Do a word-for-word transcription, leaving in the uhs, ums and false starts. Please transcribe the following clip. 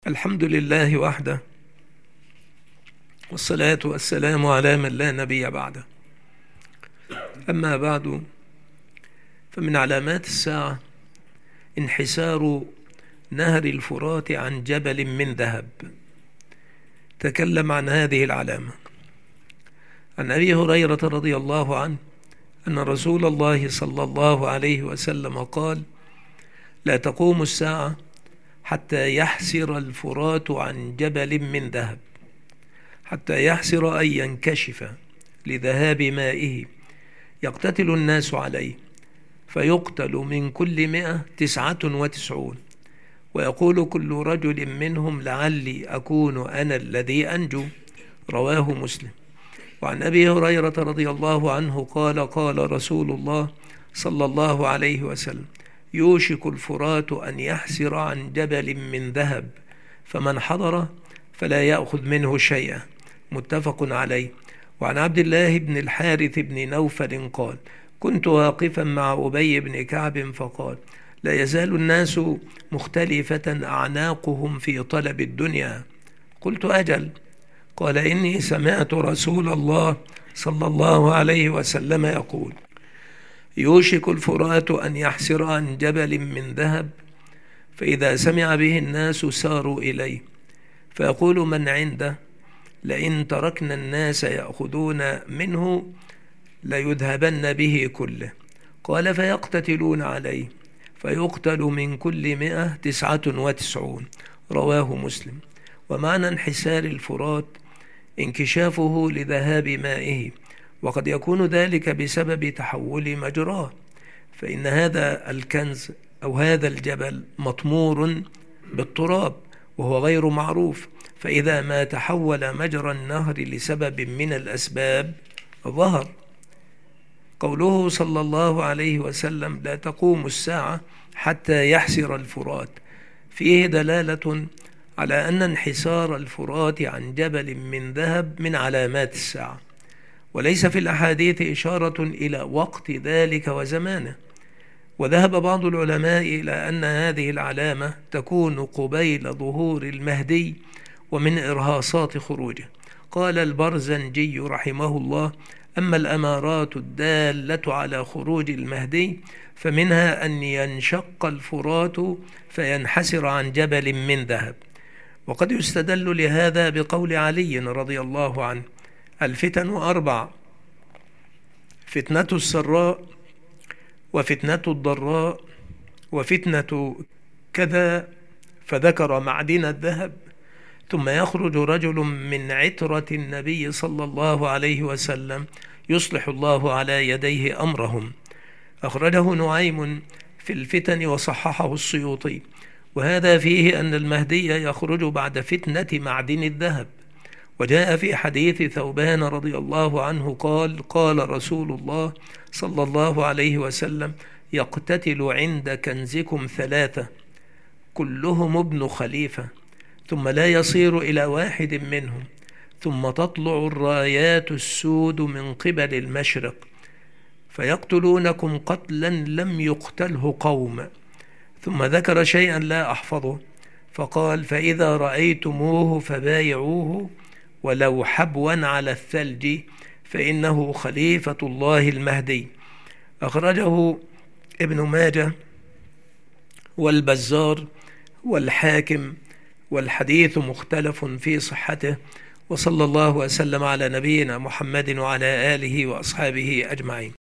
الحمد لله وحده، والصلاة والسلام على من لا نبي بعده. أما بعد، فمن علامات الساعة انحسار نهر الفرات عن جبل من ذهب. تكلم عن هذه العلامة عن أبي هريرة رضي الله عنه أن رسول الله صلى الله عليه وسلم قال: لا تقوم الساعة حتى يحسر الفرات عن جبل من ذهب، حتى يحسر أن ينكشف لذهاب مائه، يقتتل الناس عليه، فيقتل من كل مئة تسعة وتسعون، ويقول كل رجل منهم لعلي أكون أنا الذي أنجو. رواه مسلم. وعن أبي هريرة رضي الله عنه قال: قال رسول الله صلى الله عليه وسلم: يوشك الفرات أن يحسر عن جبل من ذهب، فمن حضر فلا يأخذ منه شيئا. متفق عليه. وعن عبد الله بن الحارث بن نوفل قال: كنت واقفا مع أبي بن كعب فقال: لا يزال الناس مختلفة أعناقهم في طلب الدنيا. قلت: أجل. قال: إني سمعت رسول الله صلى الله عليه وسلم يقول: يوشك الفرات أن يحسر عن جبل من ذهب، فإذا سمع به الناس ساروا إليه، فيقول من عنده: لئن تركنا الناس يأخذون منه ليذهبن به كله. قال: فيقتتلون عليه، فيقتل من كل مئة تسعة وتسعون. رواه مسلم. ومعنى انحسار الفرات انكشافه لذهاب مائه، وقد يكون ذلك بسبب تحول مجراه، فإن هذا الكنز أو هذا الجبل مطمور بالتراب وهو غير معروف، فإذا ما تحول مجرى النهر لسبب من الأسباب ظهر. قوله صلى الله عليه وسلم: لا تقوم الساعة حتى يحسر الفرات، فيه دلالة على أن انحسار الفرات عن جبل من ذهب من علامات الساعة، وليس في الأحاديث إشارة إلى وقت ذلك وزمانه. وذهب بعض العلماء إلى أن هذه العلامة تكون قبيل ظهور المهدي ومن إرهاصات خروجه. قال البرزنجي رحمه الله: أما الأمارات الدالة على خروج المهدي فمنها أن ينشق الفرات فينحسر عن جبل من ذهب. وقد يستدل لهذا بقول علي رضي الله عنه: الفتن أربع: فتنة السراء، وفتنة الضراء، وفتنة كذا، فذكر معدن الذهب. ثم يخرج رجل من عترة النبي صلى الله عليه وسلم يصلح الله على يديه أمرهم. أخرجه نعيم في الفتن وصححه السيوطي. وهذا فيه أن المهدي يخرج بعد فتنة معدن الذهب. وجاء في حديث ثوبان رضي الله عنه قال: قال رسول الله صلى الله عليه وسلم: يقتتل عند كنزكم ثلاثة، كلهم ابن خليفة، ثم لا يصير إلى واحد منهم، ثم تطلع الرايات السود من قبل المشرق، فيقتلونكم قتلا لم يقتله قوم. ثم ذكر شيئا لا أحفظه، فقال: فإذا رأيتموه فبايعوه ولو حبوا على الثلج، فإنه خليفة الله المهدي. أخرجه ابن ماجه والبزار والحاكم، والحديث مختلف في صحته. وصلى الله وسلم على نبينا محمد وعلى آله وأصحابه أجمعين.